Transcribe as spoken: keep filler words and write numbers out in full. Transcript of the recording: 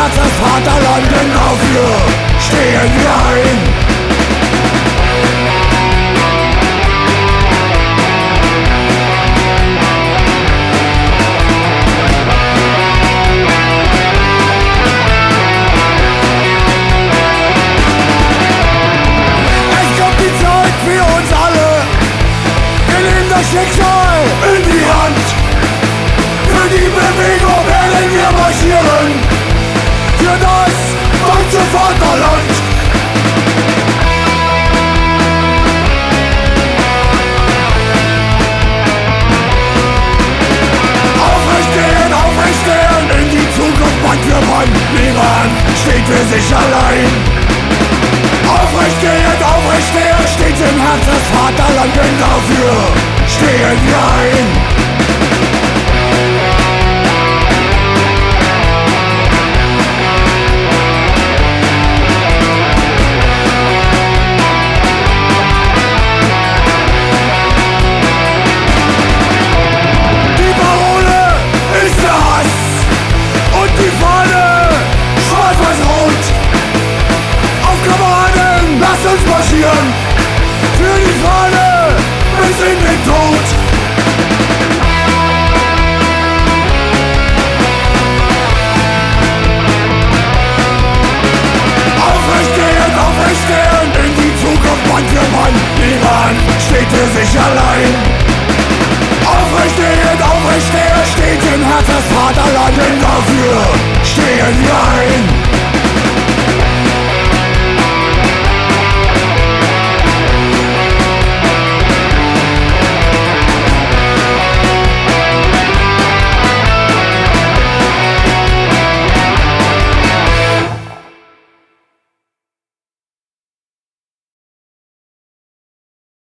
Herz des Vaterland, denn dafür stehen wir ein. Schicksal in die Hand. Für die Bewegung werden wir marschieren. Für das deutsche Vaterland. Aufrecht gehen, aufrecht gehen. In die Zukunft Mann für Mann. Niemand steht für sich allein. Aufrecht gehen, aufrecht stehen. Steht im Herzen des Vaterlands, denn dafür stehen wir ein.